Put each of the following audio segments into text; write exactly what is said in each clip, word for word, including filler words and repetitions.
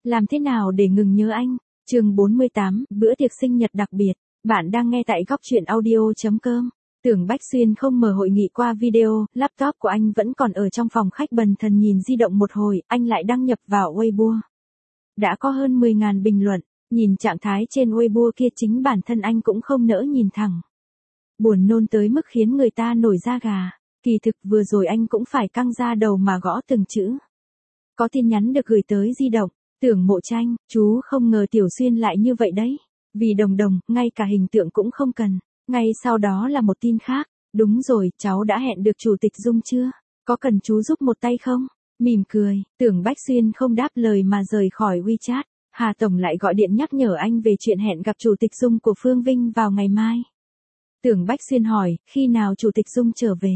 Làm thế nào để ngừng nhớ anh? Chương bốn mươi tám, bữa tiệc sinh nhật đặc biệt. Bạn đang nghe tại góc truyện audio chấm com. Tưởng Bách Xuyên không mở hội nghị qua video, laptop của anh vẫn còn ở trong phòng khách bần thần nhìn di động một hồi, anh lại đăng nhập vào Weibo. Đã có hơn mười nghìn bình luận, nhìn trạng thái trên Weibo kia chính bản thân anh cũng không nỡ nhìn thẳng. Buồn nôn tới mức khiến người ta nổi da gà, kỳ thực vừa rồi anh cũng phải căng da đầu mà gõ từng chữ. Có tin nhắn được gửi tới di động, Tưởng Mộ Tranh, chú không ngờ Tiểu Xuyên lại như vậy đấy. Vì đồng đồng, ngay cả hình tượng cũng không cần. Ngay sau đó là một tin khác, đúng rồi, cháu đã hẹn được Chủ tịch Dung chưa? Có cần chú giúp một tay không? Mỉm cười, Tưởng Bách Xuyên không đáp lời mà rời khỏi WeChat. Hà Tổng lại gọi điện nhắc nhở anh về chuyện hẹn gặp Chủ tịch Dung của Phương Vinh vào ngày mai. Tưởng Bách Xuyên hỏi, khi nào Chủ tịch Dung trở về?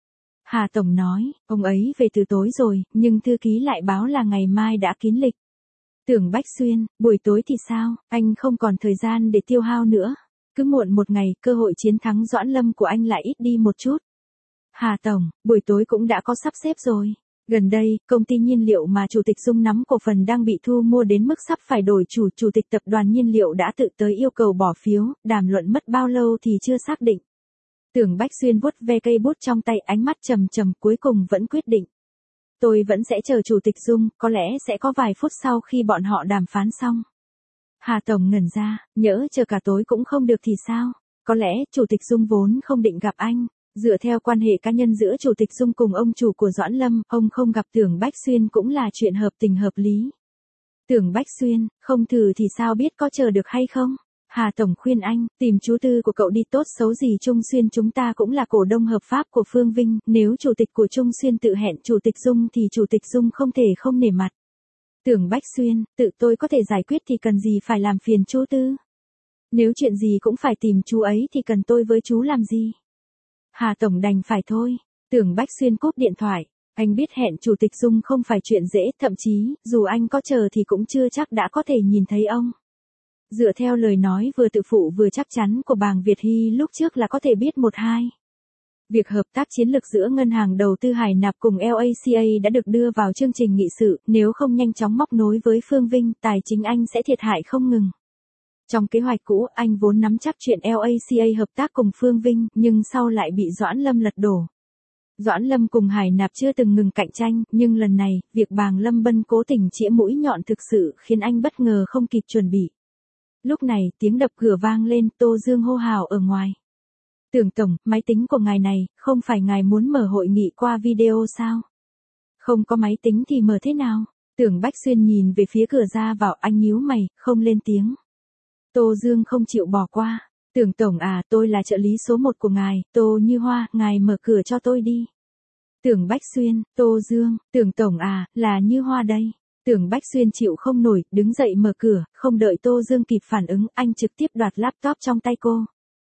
Hà Tổng nói, ông ấy về từ tối rồi, nhưng thư ký lại báo là ngày mai đã kín lịch. Tưởng Bách Xuyên, buổi tối thì sao, anh không còn thời gian để tiêu hao nữa. Cứ muộn một ngày, cơ hội chiến thắng Doãn Lâm của anh lại ít đi một chút. Hà Tổng, buổi tối cũng đã có sắp xếp rồi. Gần đây, công ty nhiên liệu mà Chủ tịch Dung nắm cổ phần đang bị thu mua đến mức sắp phải đổi chủ. Chủ tịch tập đoàn nhiên liệu đã tự tới yêu cầu bỏ phiếu, đàm luận mất bao lâu thì chưa xác định. Tưởng Bách Xuyên vuốt ve cây bút trong tay, ánh mắt trầm trầm, cuối cùng vẫn quyết định. Tôi vẫn sẽ chờ Chủ tịch Dung, có lẽ sẽ có vài phút sau khi bọn họ đàm phán xong. Hà Tổng ngẩn ra, nhỡ chờ cả tối cũng không được thì sao? Có lẽ Chủ tịch Dung vốn không định gặp anh. Dựa theo quan hệ cá nhân giữa Chủ tịch Dung cùng ông chủ của Doãn Lâm, ông không gặp Tưởng Bách Xuyên cũng là chuyện hợp tình hợp lý. Tưởng Bách Xuyên, không thử thì sao biết có chờ được hay không? Hà Tổng khuyên anh, tìm chú tư của cậu đi, tốt xấu gì Trung Xuyên chúng ta cũng là cổ đông hợp pháp của Phương Vinh, nếu Chủ tịch của Trung Xuyên tự hẹn Chủ tịch Dung thì Chủ tịch Dung không thể không nể mặt. Tưởng Bách Xuyên, tự tôi có thể giải quyết thì cần gì phải làm phiền chú tư? Nếu chuyện gì cũng phải tìm chú ấy thì cần tôi với chú làm gì? Hà Tổng đành phải thôi. Tưởng Bách Xuyên cúp điện thoại. Anh biết hẹn Chủ tịch Dung không phải chuyện dễ, thậm chí, dù anh có chờ thì cũng chưa chắc đã có thể nhìn thấy ông. Dựa theo lời nói vừa tự phụ vừa chắc chắn của Bàng Việt Hy lúc trước là có thể biết một hai. Việc hợp tác chiến lược giữa Ngân hàng Đầu tư Hải Nạp cùng lờ a xê a đã được đưa vào chương trình nghị sự, nếu không nhanh chóng móc nối với Phương Vinh, tài chính anh sẽ thiệt hại không ngừng. Trong kế hoạch cũ, anh vốn nắm chắc chuyện lờ a xê a hợp tác cùng Phương Vinh, nhưng sau lại bị Doãn Lâm lật đổ. Doãn Lâm cùng Hải Nạp chưa từng ngừng cạnh tranh, nhưng lần này, việc Bàng Lâm Bân cố tình chĩa mũi nhọn thực sự khiến anh bất ngờ không kịp chuẩn bị. Lúc này, tiếng đập cửa vang lên, Tô Dương hô hào ở ngoài. Tưởng Tổng, máy tính của ngài này, không phải ngài muốn mở hội nghị qua video sao? Không có máy tính thì mở thế nào? Tưởng Bách Xuyên nhìn về phía cửa ra vào, anh nhíu mày, không lên tiếng. Tô Dương không chịu bỏ qua. Tưởng Tổng à, tôi là trợ lý số một của ngài, Tô Như Hoa, ngài mở cửa cho tôi đi. Tưởng Bách Xuyên, Tô Dương, Tưởng Tổng à, là Như Hoa đây. Tưởng Bách Xuyên chịu không nổi, đứng dậy mở cửa, không đợi Tô Dương kịp phản ứng, anh trực tiếp đoạt laptop trong tay cô.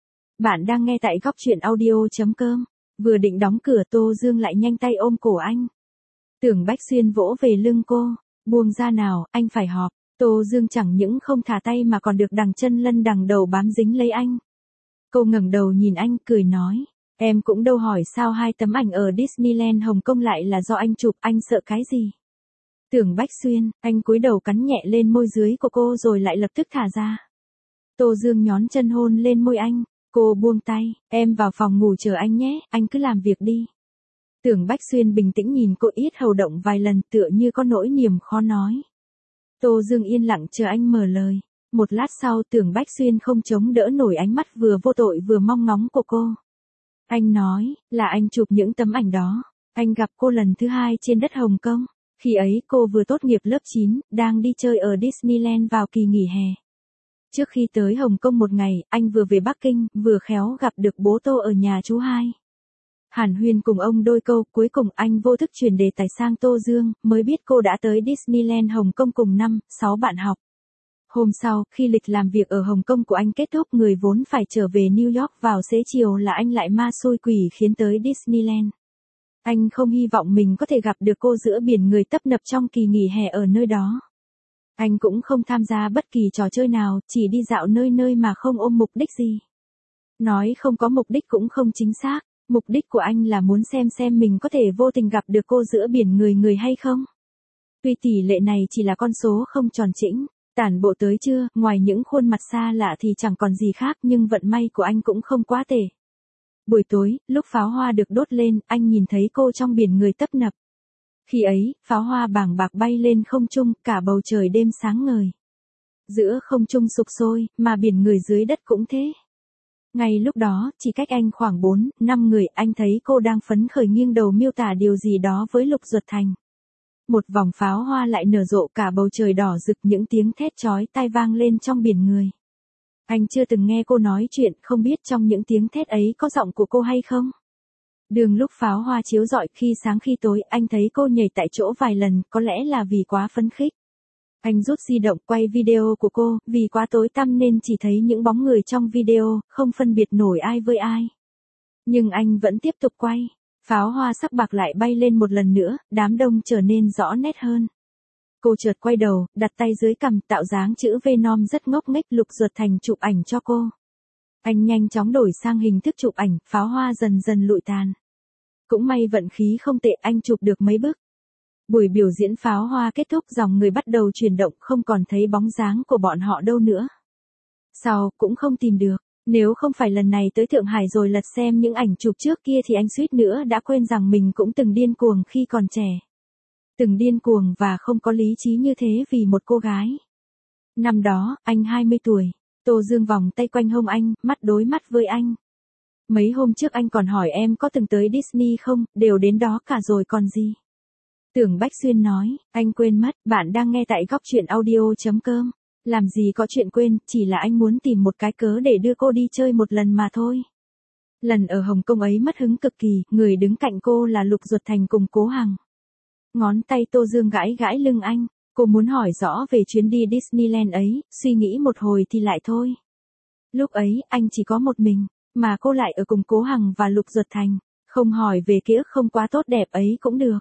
Bạn đang nghe tại góc truyện audio chấm com. Vừa định đóng cửa, Tô Dương lại nhanh tay ôm cổ anh. Tưởng Bách Xuyên vỗ về lưng cô, buông ra nào, anh phải họp. Tô Dương chẳng những không thả tay mà còn được đằng chân lân đằng đầu bám dính lấy anh. Cô ngẩng đầu nhìn anh, cười nói, em cũng đâu hỏi sao hai tấm ảnh ở Disneyland Hồng Kông lại là do anh chụp, anh sợ cái gì? Tưởng Bách Xuyên, anh cúi đầu cắn nhẹ lên môi dưới của cô rồi lại lập tức thả ra. Tô Dương nhón chân hôn lên môi anh, cô buông tay, em vào phòng ngủ chờ anh nhé, anh cứ làm việc đi. Tưởng Bách Xuyên bình tĩnh nhìn cô, yết hầu động vài lần tựa như có nỗi niềm khó nói. Tô Dương yên lặng chờ anh mở lời. Một lát sau, Tưởng Bách Xuyên không chống đỡ nổi ánh mắt vừa vô tội vừa mong ngóng của cô. Anh nói, là anh chụp những tấm ảnh đó. Anh gặp cô lần thứ hai trên đất Hồng Kông. Khi ấy cô vừa tốt nghiệp lớp chín, đang đi chơi ở Disneyland vào kỳ nghỉ hè. Trước khi tới Hồng Kông một ngày, anh vừa về Bắc Kinh, vừa khéo gặp được bố Tô ở nhà chú hai. Hàn huyên cùng ông đôi câu, cuối cùng anh vô thức chuyển đề tài sang Tô Dương, mới biết cô đã tới Disneyland Hồng Kông cùng năm, sáu bạn học. Hôm sau, khi lịch làm việc ở Hồng Kông của anh kết thúc, người vốn phải trở về New York vào xế chiều là anh lại ma xui quỷ khiến tới Disneyland. Anh không hy vọng mình có thể gặp được cô giữa biển người tấp nập trong kỳ nghỉ hè ở nơi đó. Anh cũng không tham gia bất kỳ trò chơi nào, chỉ đi dạo nơi nơi mà không ôm mục đích gì. Nói không có mục đích cũng không chính xác, mục đích của anh là muốn xem xem mình có thể vô tình gặp được cô giữa biển người người hay không. Tuy tỷ lệ này chỉ là con số không tròn chỉnh. Tản bộ tới trưa, ngoài những khuôn mặt xa lạ thì chẳng còn gì khác, nhưng vận may của anh cũng không quá tệ. Buổi tối, lúc pháo hoa được đốt lên, anh nhìn thấy cô trong biển người tấp nập. Khi ấy, pháo hoa bàng bạc bay lên không trung, cả bầu trời đêm sáng ngời. Giữa không trung sục sôi, mà biển người dưới đất cũng thế. Ngay lúc đó, chỉ cách anh khoảng bốn, năm người, anh thấy cô đang phấn khởi nghiêng đầu miêu tả điều gì đó với Lục Duật Thành. Một vòng pháo hoa lại nở rộ, cả bầu trời đỏ rực, những tiếng thét chói tai vang lên trong biển người. Anh chưa từng nghe cô nói chuyện, không biết trong những tiếng thét ấy có giọng của cô hay không. Đường lúc pháo hoa chiếu rọi, khi sáng khi tối, anh thấy cô nhảy tại chỗ vài lần, có lẽ là vì quá phấn khích. Anh rút di động quay video của cô, vì quá tối tăm nên chỉ thấy những bóng người trong video, không phân biệt nổi ai với ai. Nhưng anh vẫn tiếp tục quay. Pháo hoa sắc bạc lại bay lên một lần nữa, đám đông trở nên rõ nét hơn. Cô chợt quay đầu, đặt tay dưới cằm, tạo dáng chữ V non rất ngốc nghếch. Lục Duật Thành chụp ảnh cho cô. Anh nhanh chóng đổi sang hình thức chụp ảnh, pháo hoa dần dần lụi tàn. Cũng may vận khí không tệ, anh chụp được mấy bức. Buổi biểu diễn pháo hoa kết thúc, dòng người bắt đầu chuyển động, không còn thấy bóng dáng của bọn họ đâu nữa. Sau, cũng không tìm được. Nếu không phải lần này tới Thượng Hải rồi lật xem những ảnh chụp trước kia thì anh suýt nữa đã quên rằng mình cũng từng điên cuồng khi còn trẻ. Từng điên cuồng và không có lý trí như thế vì một cô gái. Năm đó, anh hai mươi tuổi. Tô Dương vòng tay quanh hông anh, mắt đối mắt với anh. Mấy hôm trước anh còn hỏi em có từng tới Disney không, đều đến đó cả rồi còn gì. Tưởng Bách Xuyên nói, anh quên mất, bạn đang nghe tại góc truyện audio.com. Làm gì có chuyện quên, chỉ là anh muốn tìm một cái cớ để đưa cô đi chơi một lần mà thôi. Lần ở Hồng Kông ấy mất hứng cực kỳ, người đứng cạnh cô là Lục Duật Thành cùng Cố Hằng. Ngón tay Tô Dương gãi gãi lưng anh, cô muốn hỏi rõ về chuyến đi Disneyland ấy, suy nghĩ một hồi thì lại thôi. Lúc ấy, anh chỉ có một mình, mà cô lại ở cùng Cố Hằng và Lục Duật Thành, không hỏi về ký ức không quá tốt đẹp ấy cũng được.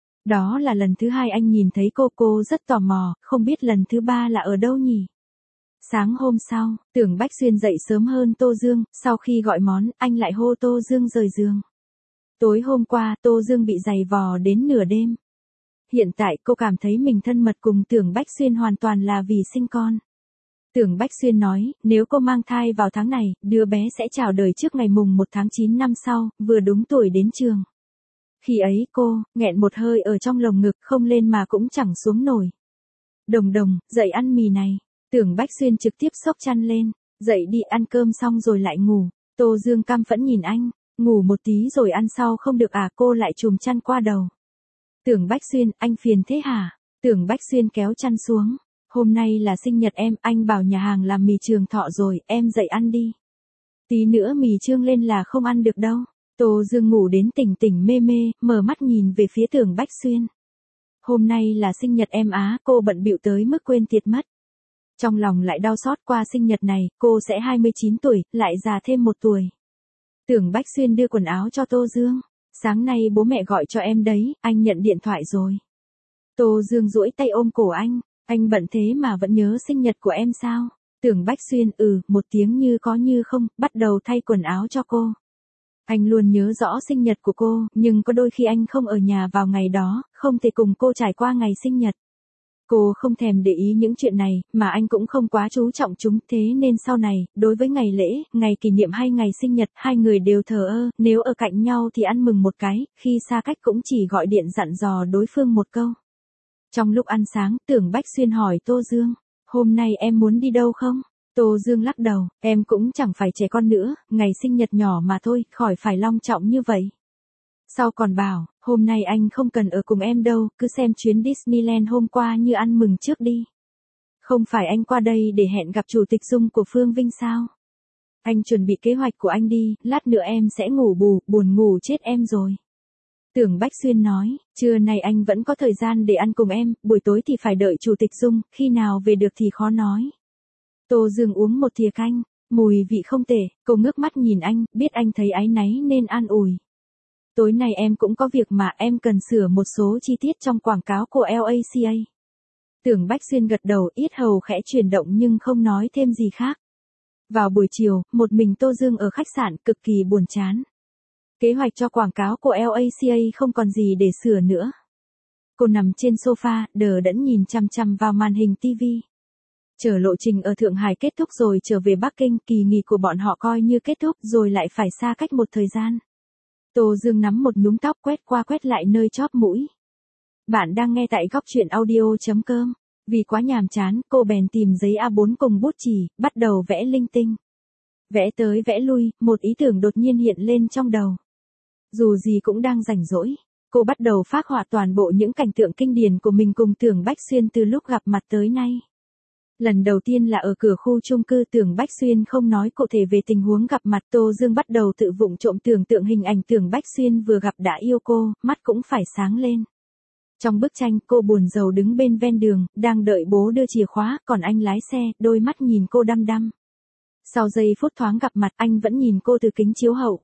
Đó là lần thứ hai anh nhìn thấy cô, cô rất tò mò, không biết lần thứ ba là ở đâu nhỉ. Sáng hôm sau, Tưởng Bách Xuyên dậy sớm hơn Tô Dương, sau khi gọi món, anh lại hô Tô Dương rời giường. Tối hôm qua, Tô Dương bị giày vò đến nửa đêm. Hiện tại cô cảm thấy mình thân mật cùng Tưởng Bách Xuyên hoàn toàn là vì sinh con. Tưởng Bách Xuyên nói, nếu cô mang thai vào tháng này, đứa bé sẽ chào đời trước ngày mùng một tháng chín năm sau, vừa đúng tuổi đến trường. Khi ấy cô, nghẹn một hơi ở trong lồng ngực, không lên mà cũng chẳng xuống nổi. Đồng Đồng, dậy ăn mì này. Tưởng Bách Xuyên trực tiếp xốc chăn lên, dậy đi ăn cơm xong rồi lại ngủ. Tô Dương căm phẫn nhìn anh, ngủ một tí rồi ăn sau không được à, cô lại trùm chăn qua đầu. Tưởng Bách Xuyên, anh phiền thế hả? Tưởng Bách Xuyên kéo chăn xuống. Hôm nay là sinh nhật em, anh bảo nhà hàng làm mì trường thọ rồi, em dậy ăn đi. Tí nữa mì trương lên là không ăn được đâu. Tô Dương ngủ đến tỉnh tỉnh mê mê, mở mắt nhìn về phía Tưởng Bách Xuyên. Hôm nay là sinh nhật em á, cô bận bịu tới mức quên tiệt mất. Trong lòng lại đau xót, qua sinh nhật này, cô sẽ hai mươi chín tuổi, lại già thêm một tuổi. Tưởng Bách Xuyên đưa quần áo cho Tô Dương. Sáng nay bố mẹ gọi cho em đấy, anh nhận điện thoại rồi. Tô Dương duỗi tay ôm cổ anh, anh bận thế mà vẫn nhớ sinh nhật của em sao? Tưởng Bách Xuyên ừ, một tiếng như có như không, bắt đầu thay quần áo cho cô. Anh luôn nhớ rõ sinh nhật của cô, nhưng có đôi khi anh không ở nhà vào ngày đó, không thể cùng cô trải qua ngày sinh nhật. Cô không thèm để ý những chuyện này, mà anh cũng không quá chú trọng chúng, thế nên sau này, đối với ngày lễ, ngày kỷ niệm hay ngày sinh nhật, hai người đều thờ ơ, nếu ở cạnh nhau thì ăn mừng một cái, khi xa cách cũng chỉ gọi điện dặn dò đối phương một câu. Trong lúc ăn sáng, Tưởng Bách Xuyên hỏi Tô Dương, hôm nay em muốn đi đâu không? Tô Dương lắc đầu, em cũng chẳng phải trẻ con nữa, ngày sinh nhật nhỏ mà thôi, khỏi phải long trọng như vậy. Sau còn bảo, hôm nay anh không cần ở cùng em đâu, cứ xem chuyến Disneyland hôm qua như ăn mừng trước đi. Không phải anh qua đây để hẹn gặp Chủ tịch Dung của Phương Vinh sao? Anh chuẩn bị kế hoạch của anh đi, lát nữa em sẽ ngủ bù, buồn ngủ chết em rồi. Tưởng Bách Xuyên nói, trưa nay anh vẫn có thời gian để ăn cùng em, buổi tối thì phải đợi Chủ tịch Dung, khi nào về được thì khó nói. Tô Dương uống một thìa canh, mùi vị không tệ, cô ngước mắt nhìn anh, biết anh thấy áy náy nên an ủi. Tối nay em cũng có việc mà em cần sửa một số chi tiết trong quảng cáo của lờ a xê a. Tưởng Bách Xuyên gật đầu, yết hầu khẽ chuyển động nhưng không nói thêm gì khác. Vào buổi chiều, một mình Tô Dương ở khách sạn cực kỳ buồn chán. Kế hoạch cho quảng cáo của lờ a xê a không còn gì để sửa nữa. Cô nằm trên sofa, đờ đẫn nhìn chăm chăm vào màn hình tivi. Chờ lộ trình ở Thượng Hải kết thúc rồi trở về Bắc Kinh, kỳ nghỉ của bọn họ coi như kết thúc rồi lại phải xa cách một thời gian. Tô Dương nắm một nhúm tóc quét qua quét lại nơi chóp mũi. Bạn đang nghe tại góc truyện audio.com. Vì quá nhàm chán, cô bèn tìm giấy a bốn cùng bút chì, bắt đầu vẽ linh tinh. Vẽ tới vẽ lui, một ý tưởng đột nhiên hiện lên trong đầu. Dù gì cũng đang rảnh rỗi, cô bắt đầu phác họa toàn bộ những cảnh tượng kinh điển của mình cùng Tưởng Bách Xuyên từ lúc gặp mặt tới nay. Lần đầu tiên là ở cửa khu chung cư, Tưởng Bách Xuyên không nói cụ thể về tình huống gặp mặt. Tô Dương bắt đầu tự vụng trộm tưởng tượng hình ảnh Tưởng Bách Xuyên vừa gặp đã yêu cô, mắt cũng phải sáng lên. Trong bức tranh, cô buồn rầu đứng bên ven đường, đang đợi bố đưa chìa khóa, còn anh lái xe, đôi mắt nhìn cô đăm đăm. Sau giây phút thoáng gặp mặt, anh vẫn nhìn cô từ kính chiếu hậu.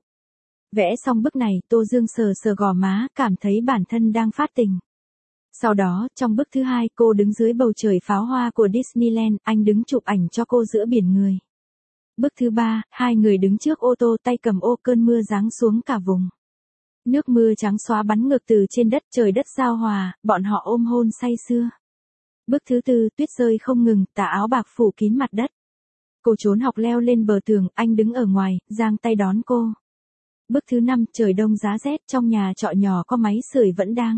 Vẽ xong bức này, Tô Dương sờ sờ gò má, cảm thấy bản thân đang phát tình. Sau đó, trong bức thứ hai, cô đứng dưới bầu trời pháo hoa của Disneyland, anh đứng chụp ảnh cho cô giữa biển người. Bức thứ ba, hai người đứng trước ô tô tay cầm ô, cơn mưa giáng xuống cả vùng. Nước mưa trắng xóa bắn ngược từ trên đất, trời đất giao hòa, bọn họ ôm hôn say sưa. Bức thứ tư, tuyết rơi không ngừng, tà áo bạc phủ kín mặt đất. Cô trốn học leo lên bờ tường, anh đứng ở ngoài, giang tay đón cô. Bức thứ năm, trời đông giá rét, trong nhà trọ nhỏ có máy sưởi vẫn đang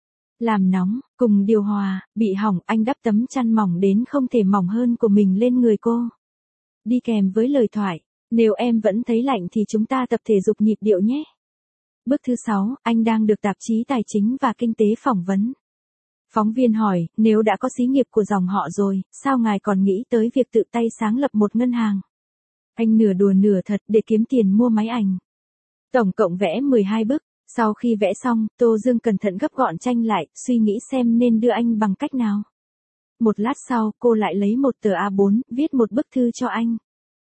làm nóng, cùng điều hòa, bị hỏng, anh đắp tấm chăn mỏng đến không thể mỏng hơn của mình lên người cô. Đi kèm với lời thoại, nếu em vẫn thấy lạnh thì chúng ta tập thể dục nhịp điệu nhé. Bức thứ sáu, anh đang được tạp chí Tài chính và Kinh tế phỏng vấn. Phóng viên hỏi, nếu đã có xí nghiệp của dòng họ rồi, sao ngài còn nghĩ tới việc tự tay sáng lập một ngân hàng? Anh nửa đùa nửa thật để kiếm tiền mua máy ảnh. Tổng cộng vẽ mười hai bức. Sau khi vẽ xong, Tô Dương cẩn thận gấp gọn tranh lại, suy nghĩ xem nên đưa anh bằng cách nào. Một lát sau, cô lại lấy một tờ a bốn, viết một bức thư cho anh.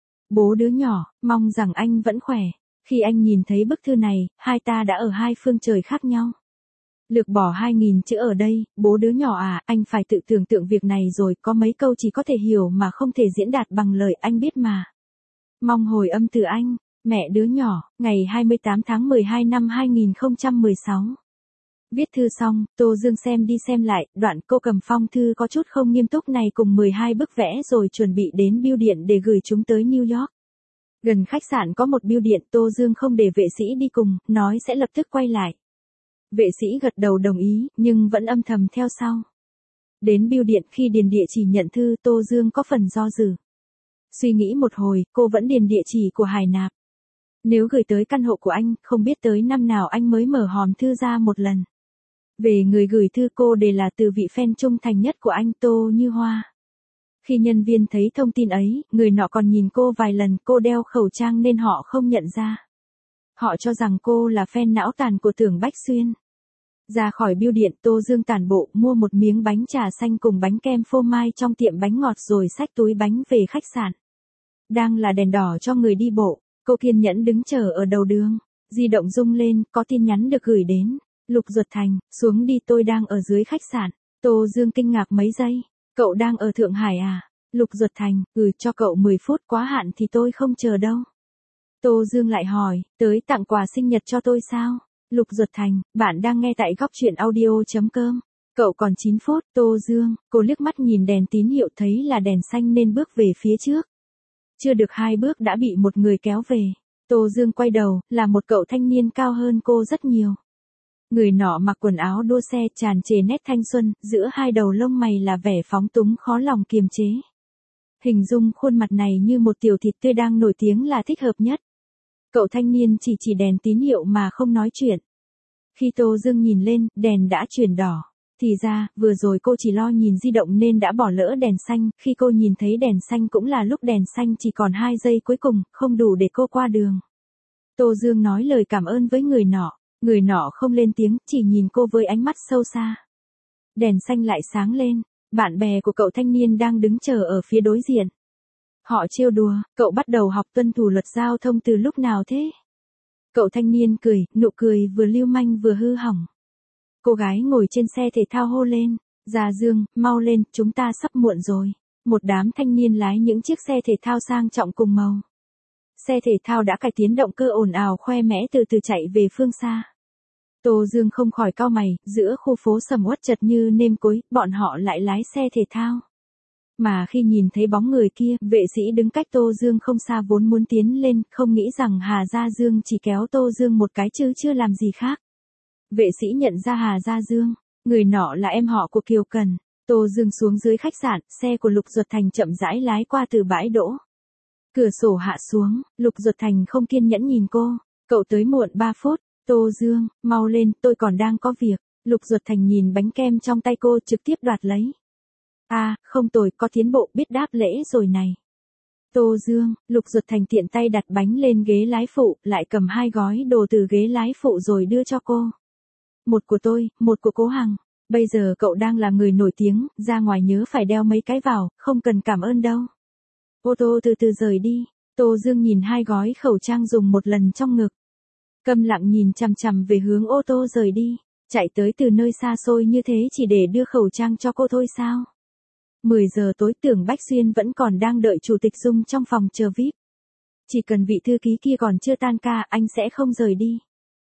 Bố đứa nhỏ, mong rằng anh vẫn khỏe. Khi anh nhìn thấy bức thư này, hai ta đã ở hai phương trời khác nhau. Lược bỏ hai nghìn chữ ở đây, bố đứa nhỏ à, anh phải tự tưởng tượng việc này rồi, có mấy câu chỉ có thể hiểu mà không thể diễn đạt bằng lời, anh biết mà. Mong hồi âm từ anh. Mẹ đứa nhỏ, ngày hai mươi tám tháng mười hai năm hai nghìn không trăm mười sáu. Viết thư xong, Tô Dương xem đi xem lại, đoạn cô cầm phong thư có chút không nghiêm túc này cùng mười hai bức vẽ rồi chuẩn bị đến bưu điện để gửi chúng tới New York. Gần khách sạn có một bưu điện, Tô Dương không để vệ sĩ đi cùng, nói sẽ lập tức quay lại. Vệ sĩ gật đầu đồng ý, nhưng vẫn âm thầm theo sau. Đến bưu điện, khi điền địa chỉ nhận thư, Tô Dương có phần do dự. Suy nghĩ một hồi, cô vẫn điền địa chỉ của Hải Nạp. Nếu gửi tới căn hộ của anh, không biết tới năm nào anh mới mở hòm thư ra một lần. Về người gửi thư, cô đề là từ vị fan trung thành nhất của anh, Tô Như Hoa. Khi nhân viên thấy thông tin ấy, người nọ còn nhìn cô vài lần, cô đeo khẩu trang nên họ không nhận ra. Họ cho rằng cô là fan não tàn của Tưởng Bách Xuyên. Ra khỏi bưu điện, Tô Dương tản bộ, mua một miếng bánh trà xanh cùng bánh kem phô mai trong tiệm bánh ngọt rồi xách túi bánh về khách sạn. Đang là đèn đỏ cho người đi bộ. Cô kiên nhẫn đứng chờ ở đầu đường, di động rung lên, có tin nhắn được gửi đến. Lục Duật Thành, xuống đi, tôi đang ở dưới khách sạn. Tô Dương kinh ngạc mấy giây, cậu đang ở Thượng Hải à? Lục Duật Thành, ừ, cho cậu mười phút, quá hạn thì tôi không chờ đâu. Tô Dương lại hỏi, tới tặng quà sinh nhật cho tôi sao? Lục Duật Thành, bạn đang nghe tại góc truyện audio.com. Cậu còn chín phút, Tô Dương, cô liếc mắt nhìn đèn tín hiệu thấy là đèn xanh nên bước về phía trước. Chưa được hai bước đã bị một người kéo về. Tô Dương quay đầu, là một cậu thanh niên cao hơn cô rất nhiều. Người nọ mặc quần áo đua xe tràn trề nét thanh xuân, giữa hai đầu lông mày là vẻ phóng túng khó lòng kiềm chế. Hình dung khuôn mặt này như một tiểu thịt tươi đang nổi tiếng là thích hợp nhất. Cậu thanh niên chỉ chỉ đèn tín hiệu mà không nói chuyện. Khi Tô Dương nhìn lên, đèn đã chuyển đỏ. Thì ra, vừa rồi cô chỉ lo nhìn di động nên đã bỏ lỡ đèn xanh, khi cô nhìn thấy đèn xanh cũng là lúc đèn xanh chỉ còn hai giây cuối cùng, không đủ để cô qua đường. Tô Dương nói lời cảm ơn với người nọ, người nọ không lên tiếng, chỉ nhìn cô với ánh mắt sâu xa. Đèn xanh lại sáng lên, bạn bè của cậu thanh niên đang đứng chờ ở phía đối diện. Họ trêu đùa, cậu bắt đầu học tuân thủ luật giao thông từ lúc nào thế? Cậu thanh niên cười, nụ cười vừa lưu manh vừa hư hỏng. Cô gái ngồi trên xe thể thao hô lên, Gia Dương, mau lên, chúng ta sắp muộn rồi. Một đám thanh niên lái những chiếc xe thể thao sang trọng cùng màu. Xe thể thao đã cải tiến động cơ ồn ào khoe mẽ từ từ chạy về phương xa. Tô Dương không khỏi cau mày, giữa khu phố sầm uất chật như nêm cối, bọn họ lại lái xe thể thao. Mà khi nhìn thấy bóng người kia, vệ sĩ đứng cách Tô Dương không xa vốn muốn tiến lên, không nghĩ rằng Hà Gia Dương chỉ kéo Tô Dương một cái chứ chưa làm gì khác. Vệ sĩ nhận ra Hà Gia Dương, người nọ là em họ của Kiều Cần. Tô Dương xuống dưới khách sạn, xe của Lục Duật Thành chậm rãi lái qua từ bãi đỗ. Cửa sổ hạ xuống, Lục Duật Thành không kiên nhẫn nhìn cô, cậu tới muộn ba phút, Tô Dương, mau lên, tôi còn đang có việc. Lục Duật Thành nhìn bánh kem trong tay cô trực tiếp đoạt lấy. À, không tồi, có tiến bộ, biết đáp lễ rồi này. Tô Dương, Lục Duật Thành tiện tay đặt bánh lên ghế lái phụ, lại cầm hai gói đồ từ ghế lái phụ rồi đưa cho cô. Một của tôi, một của Cố Hằng. Bây giờ cậu đang là người nổi tiếng, ra ngoài nhớ phải đeo mấy cái vào, không cần cảm ơn đâu. Ô tô từ từ rời đi, Tô Dương nhìn hai gói khẩu trang dùng một lần trong ngực. Câm lặng nhìn chằm chằm về hướng ô tô rời đi, chạy tới từ nơi xa xôi như thế chỉ để đưa khẩu trang cho cô thôi sao? mười giờ tối Tưởng Bách Xuyên vẫn còn đang đợi Chủ tịch Dung trong phòng chờ vi ai pi. Chỉ cần vị thư ký kia còn chưa tan ca, anh sẽ không rời đi.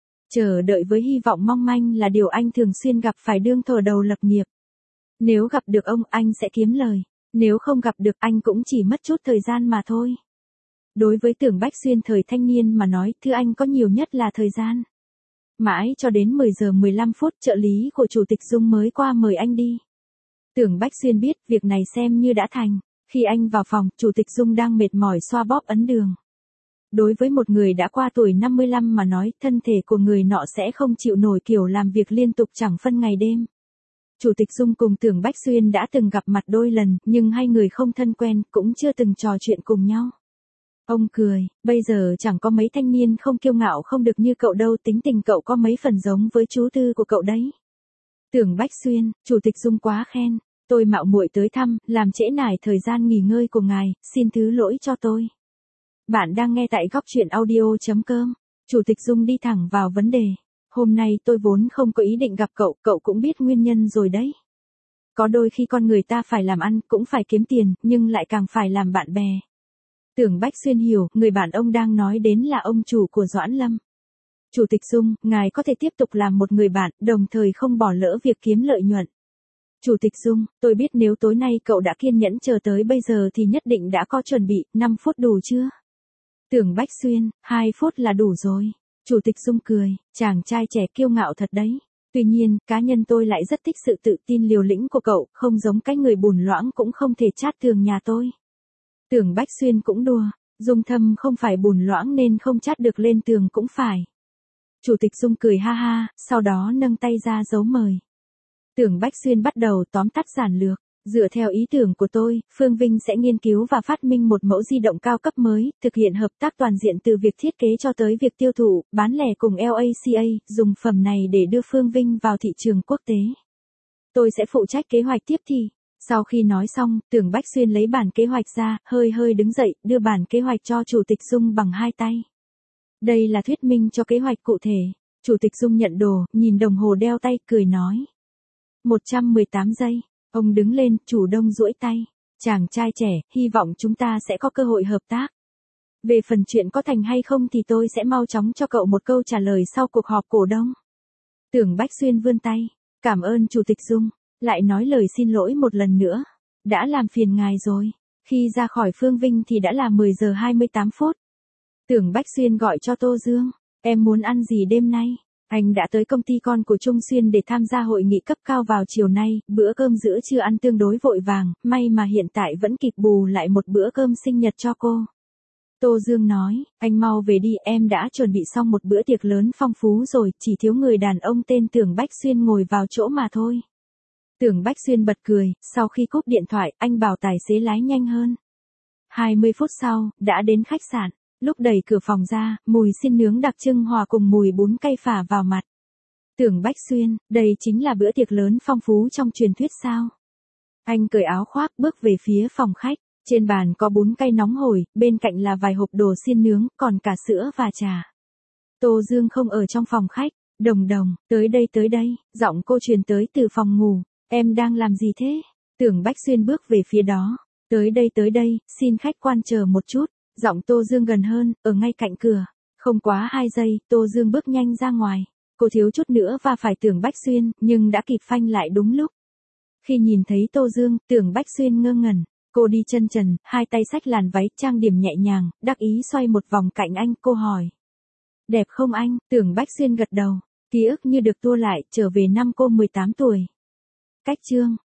Chờ đợi với hy vọng mong manh là điều anh thường xuyên gặp phải đương thờ đầu lập nghiệp. Nếu gặp được ông, anh sẽ kiếm lời. Nếu không gặp được, anh cũng chỉ mất chút thời gian mà thôi. Đối với Tưởng Bách Xuyên thời thanh niên mà nói, thứ anh có nhiều nhất là thời gian. Mãi cho đến mười giờ mười lăm phút, trợ lý của Chủ tịch Dung mới qua mời anh đi. Tưởng Bách Xuyên biết việc này xem như đã thành. Khi anh vào phòng, Chủ tịch Dung đang mệt mỏi xoa bóp ấn đường. Đối với một người đã qua tuổi năm mươi lăm mà nói, thân thể của người nọ sẽ không chịu nổi kiểu làm việc liên tục chẳng phân ngày đêm. Chủ tịch Dung cùng Tưởng Bách Xuyên đã từng gặp mặt đôi lần, nhưng hai người không thân quen, cũng chưa từng trò chuyện cùng nhau. Ông cười, bây giờ chẳng có mấy thanh niên không kiêu ngạo không được như cậu đâu, tính tình cậu có mấy phần giống với chú tư của cậu đấy. Tưởng Bách Xuyên, Chủ tịch Dung quá khen, tôi mạo muội tới thăm, làm trễ nải thời gian nghỉ ngơi của ngài, xin thứ lỗi cho tôi. Bạn đang nghe tại góc truyện audio chấm com. Chủ tịch Dung đi thẳng vào vấn đề. Hôm nay tôi vốn không có ý định gặp cậu, cậu cũng biết nguyên nhân rồi đấy. Có đôi khi con người ta phải làm ăn, cũng phải kiếm tiền, nhưng lại càng phải làm bạn bè. Tưởng Bách Xuyên hiểu, người bạn ông đang nói đến là ông chủ của Doãn Lâm. Chủ tịch Dung, ngài có thể tiếp tục làm một người bạn, đồng thời không bỏ lỡ việc kiếm lợi nhuận. Chủ tịch Dung, tôi biết nếu tối nay cậu đã kiên nhẫn chờ tới bây giờ thì nhất định đã có chuẩn bị, năm phút đủ chưa? Tưởng Bách Xuyên, hai phút là đủ rồi. Chủ tịch Dung cười, chàng trai trẻ kiêu ngạo thật đấy. Tuy nhiên, cá nhân tôi lại rất thích sự tự tin liều lĩnh của cậu, không giống cái người bùn loãng cũng không thể chát tường nhà tôi. Tưởng Bách Xuyên cũng đùa, Dung Thâm không phải bùn loãng nên không chát được lên tường cũng phải. Chủ tịch Dung cười ha ha, sau đó nâng tay ra dấu mời. Tưởng Bách Xuyên bắt đầu tóm tắt giản lược. Dựa theo ý tưởng của tôi, Phương Vinh sẽ nghiên cứu và phát minh một mẫu di động cao cấp mới, thực hiện hợp tác toàn diện từ việc thiết kế cho tới việc tiêu thụ, bán lẻ cùng lờ a xê a, dùng phẩm này để đưa Phương Vinh vào thị trường quốc tế. Tôi sẽ phụ trách kế hoạch tiếp thì. Sau khi nói xong, Tưởng Bách Xuyên lấy bản kế hoạch ra, hơi hơi đứng dậy, đưa bản kế hoạch cho Chủ tịch Dung bằng hai tay. Đây là thuyết minh cho kế hoạch cụ thể. Chủ tịch Dung nhận đồ, nhìn đồng hồ đeo tay, cười nói. một trăm mười tám giây. Ông đứng lên, chủ động duỗi tay. Chàng trai trẻ, hy vọng chúng ta sẽ có cơ hội hợp tác. Về phần chuyện có thành hay không thì tôi sẽ mau chóng cho cậu một câu trả lời sau cuộc họp cổ đông. Tưởng Bách Xuyên vươn tay. Cảm ơn Chủ tịch Dung. Lại nói lời xin lỗi một lần nữa. Đã làm phiền ngài rồi. Khi ra khỏi Phương Vinh thì đã là mười giờ hai mươi tám phút. Tưởng Bách Xuyên gọi cho Tô Dương. Em muốn ăn gì đêm nay? Anh đã tới công ty con của Trung Xuyên để tham gia hội nghị cấp cao vào chiều nay, bữa cơm giữa trưa ăn tương đối vội vàng, may mà hiện tại vẫn kịp bù lại một bữa cơm sinh nhật cho cô. Tô Dương nói, anh mau về đi, em đã chuẩn bị xong một bữa tiệc lớn phong phú rồi, chỉ thiếu người đàn ông tên Tưởng Bách Xuyên ngồi vào chỗ mà thôi. Tưởng Bách Xuyên bật cười, sau khi cúp điện thoại, anh bảo tài xế lái nhanh hơn. hai mươi phút sau, đã đến khách sạn. Lúc đẩy cửa phòng ra, mùi xiên nướng đặc trưng hòa cùng mùi bún cay phả vào mặt. Tưởng Bách Xuyên, đây chính là bữa tiệc lớn phong phú trong truyền thuyết sao? Anh cởi áo khoác bước về phía phòng khách. Trên bàn có bún cay nóng hổi, bên cạnh là vài hộp đồ xiên nướng, còn cả sữa và trà. Tô Dương không ở trong phòng khách. Đồng đồng, tới đây tới đây, giọng cô truyền tới từ phòng ngủ. Em đang làm gì thế? Tưởng Bách Xuyên bước về phía đó. Tới đây tới đây, xin khách quan chờ một chút. Giọng Tô Dương gần hơn, ở ngay cạnh cửa. Không quá hai giây, Tô Dương bước nhanh ra ngoài. Cô thiếu chút nữa va phải Tưởng Bách Xuyên, nhưng đã kịp phanh lại đúng lúc. Khi nhìn thấy Tô Dương, Tưởng Bách Xuyên ngơ ngẩn. Cô đi chân trần, hai tay xách làn váy, trang điểm nhẹ nhàng, đắc ý xoay một vòng cạnh anh, cô hỏi. Đẹp không anh? Tưởng Bách Xuyên gật đầu. Ký ức như được tua lại, trở về năm cô mười tám tuổi. Cách chương.